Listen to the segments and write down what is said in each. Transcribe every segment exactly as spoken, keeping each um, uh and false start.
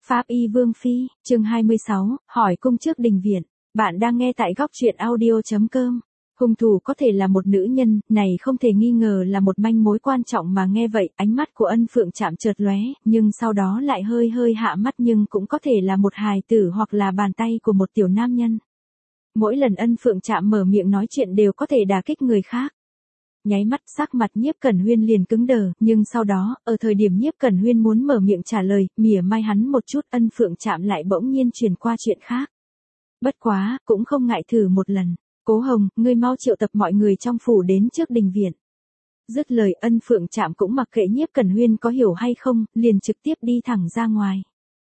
Pháp y Vương Phi, chương hai mươi sáu, hỏi cung trước đình viện. Bạn đang nghe tại góc truyện audio chấm com. Hung thủ có thể là một nữ nhân, này không thể nghi ngờ là một manh mối quan trọng mà nghe vậy, ánh mắt của Ân Phượng chạm chợt lóe, nhưng sau đó lại hơi hơi hạ mắt nhưng cũng có thể là một hài tử hoặc là bàn tay của một tiểu nam nhân. Mỗi lần Ân Phượng chạm mở miệng nói chuyện đều có thể đả kích người khác. Nháy mắt sắc mặt Nhiếp Cẩn Huyên liền cứng đờ, nhưng sau đó, ở thời điểm Nhiếp Cẩn Huyên muốn mở miệng trả lời, mỉa mai hắn một chút, Ân Phượng chạm lại bỗng nhiên chuyển qua chuyện khác. Bất quá, cũng không ngại thử một lần. Cố Hồng, ngươi mau triệu tập mọi người trong phủ đến trước đình viện. Dứt lời, Ân Phượng chạm cũng mặc kệ Nhiếp Cẩn Huyên có hiểu hay không, liền trực tiếp đi thẳng ra ngoài.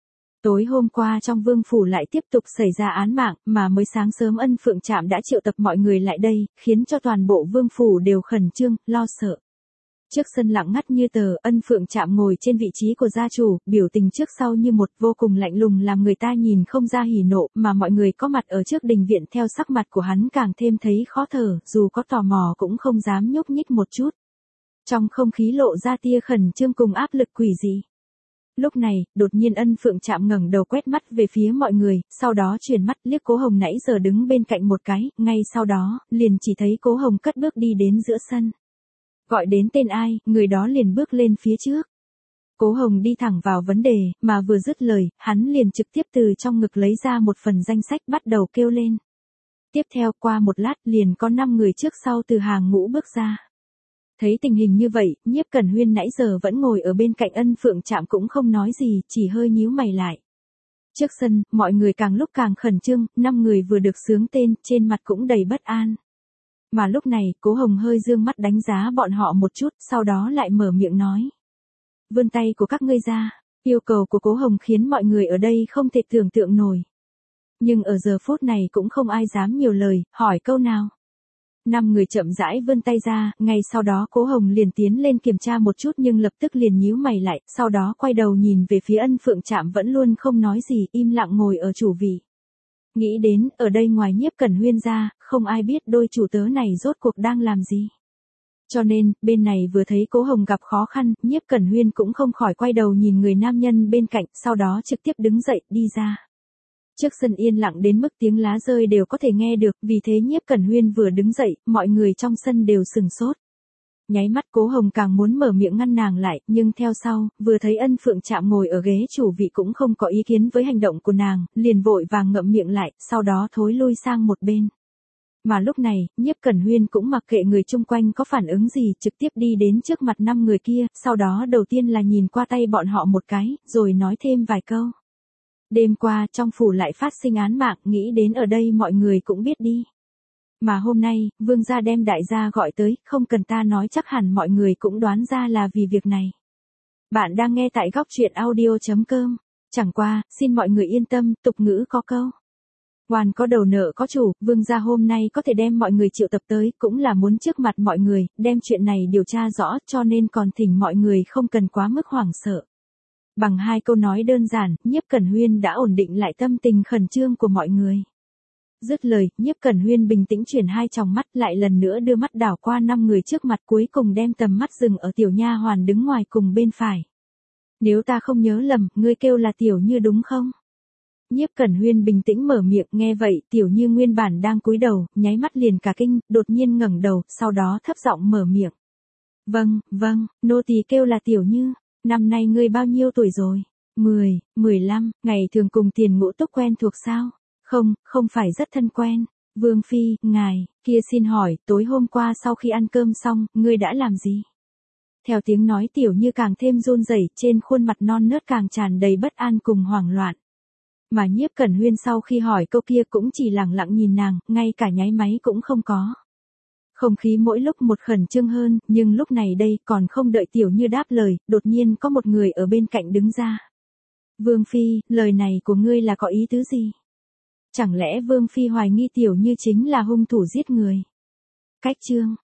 Tối hôm qua trong vương phủ lại tiếp tục xảy ra án mạng, mà mới sáng sớm Ân Phượng Trạm đã triệu tập mọi người lại đây, khiến cho toàn bộ vương phủ đều khẩn trương, lo sợ. Trước sân lặng ngắt như tờ, Ân Phượng Trạm ngồi trên vị trí của gia chủ, biểu tình trước sau như một vô cùng lạnh lùng làm người ta nhìn không ra hỉ nộ, mà mọi người có mặt ở trước đình viện theo sắc mặt của hắn càng thêm thấy khó thở, dù có tò mò cũng không dám nhúc nhích một chút. Trong không khí lộ ra tia khẩn trương cùng áp lực quỷ dị. Lúc này, đột nhiên Ân Phượng Trạm ngẩng đầu quét mắt về phía mọi người, sau đó chuyển mắt liếc Cố Hồng nãy giờ đứng bên cạnh một cái, ngay sau đó, liền chỉ thấy Cố Hồng cất bước đi đến giữa sân. Gọi đến tên ai, người đó liền bước lên phía trước. Cố Hồng đi thẳng vào vấn đề, mà vừa dứt lời, hắn liền trực tiếp từ trong ngực lấy ra một phần danh sách bắt đầu kêu lên. Tiếp theo qua một lát liền có năm người trước sau từ hàng ngũ bước ra. Thấy tình hình như vậy, Nhiếp Cẩn Huyên nãy giờ vẫn ngồi ở bên cạnh Ân Phượng Trạm cũng không nói gì, chỉ hơi nhíu mày lại. Trước sân, mọi người càng lúc càng khẩn trương, năm người vừa được xướng tên, trên mặt cũng đầy bất an. Mà lúc này, Cố Hồng hơi dương mắt đánh giá bọn họ một chút, sau đó lại mở miệng nói. Vươn tay của các ngươi ra, yêu cầu của Cố Hồng khiến mọi người ở đây không thể tưởng tượng nổi. Nhưng ở giờ phút này cũng không ai dám nhiều lời, hỏi câu nào. Năm người chậm rãi vươn tay ra, ngay sau đó Cố Hồng liền tiến lên kiểm tra một chút nhưng lập tức liền nhíu mày lại, sau đó quay đầu nhìn về phía Ân Phượng Trạm vẫn luôn không nói gì, im lặng ngồi ở chủ vị. Nghĩ đến, ở đây ngoài Nhiếp Cẩn Huyên ra, không ai biết đôi chủ tớ này rốt cuộc đang làm gì. Cho nên, bên này vừa thấy Cố Hồng gặp khó khăn, Nhiếp Cẩn Huyên cũng không khỏi quay đầu nhìn người nam nhân bên cạnh, sau đó trực tiếp đứng dậy, đi ra. Trước sân yên lặng đến mức tiếng lá rơi đều có thể nghe được, vì thế Nhiếp Cẩn Huyên vừa đứng dậy, mọi người trong sân đều sừng sốt. Nháy mắt Cố Hồng càng muốn mở miệng ngăn nàng lại, nhưng theo sau, vừa thấy Ân Phượng Trạm ngồi ở ghế chủ vị cũng không có ý kiến với hành động của nàng, liền vội vàng ngậm miệng lại, sau đó thối lui sang một bên. Mà lúc này, Nhiếp Cẩn Huyên cũng mặc kệ người chung quanh có phản ứng gì, trực tiếp đi đến trước mặt năm người kia, sau đó đầu tiên là nhìn qua tay bọn họ một cái, rồi nói thêm vài câu. Đêm qua trong phủ lại phát sinh án mạng, nghĩ đến ở đây mọi người cũng biết đi. Mà hôm nay, vương gia đem đại gia gọi tới, không cần ta nói chắc hẳn mọi người cũng đoán ra là vì việc này. Bạn đang nghe tại góc truyện audio chấm com. Chẳng qua, xin mọi người yên tâm, tục ngữ có câu. Oan có đầu nợ có chủ, vương gia hôm nay có thể đem mọi người triệu tập tới, cũng là muốn trước mặt mọi người, đem chuyện này điều tra rõ, cho nên còn thỉnh mọi người không cần quá mức hoảng sợ. Bằng hai câu nói đơn giản, Nhiếp Cẩn Huyên đã ổn định lại tâm tình khẩn trương của mọi người. Dứt lời, Nhiếp Cẩn Huyên bình tĩnh chuyển hai tròng mắt lại lần nữa đưa mắt đảo qua năm người trước mặt cuối cùng đem tầm mắt dừng ở tiểu nha hoàn đứng ngoài cùng bên phải. Nếu ta không nhớ lầm, ngươi kêu là Tiểu Như đúng không? Nhiếp Cẩn Huyên bình tĩnh mở miệng, nghe vậy, Tiểu Như nguyên bản đang cúi đầu, nháy mắt liền cả kinh, đột nhiên ngẩng đầu, sau đó thấp giọng mở miệng. Vâng, vâng, nô tỳ kêu là Tiểu Như. Năm nay ngươi bao nhiêu tuổi rồi? Mười, mười lăm, ngày thường cùng Tiền Ngũ Túc quen thuộc sao? Không, không phải rất thân quen. Vương Phi, ngài, kia xin hỏi, tối hôm qua sau khi ăn cơm xong, ngươi đã làm gì? Theo tiếng nói Tiểu Như càng thêm run rẩy, trên khuôn mặt non nớt càng tràn đầy bất an cùng hoảng loạn. Mà Nhiếp Cẩn Huyên sau khi hỏi câu kia cũng chỉ lặng lặng nhìn nàng, ngay cả nháy máy cũng không có. Không khí mỗi lúc một khẩn trương hơn, nhưng lúc này đây còn không đợi Tiểu Như đáp lời, đột nhiên có một người ở bên cạnh đứng ra. Vương Phi, lời này của ngươi là có ý tứ gì? Chẳng lẽ Vương Phi hoài nghi Tiểu Như chính là hung thủ giết người? Cách chương,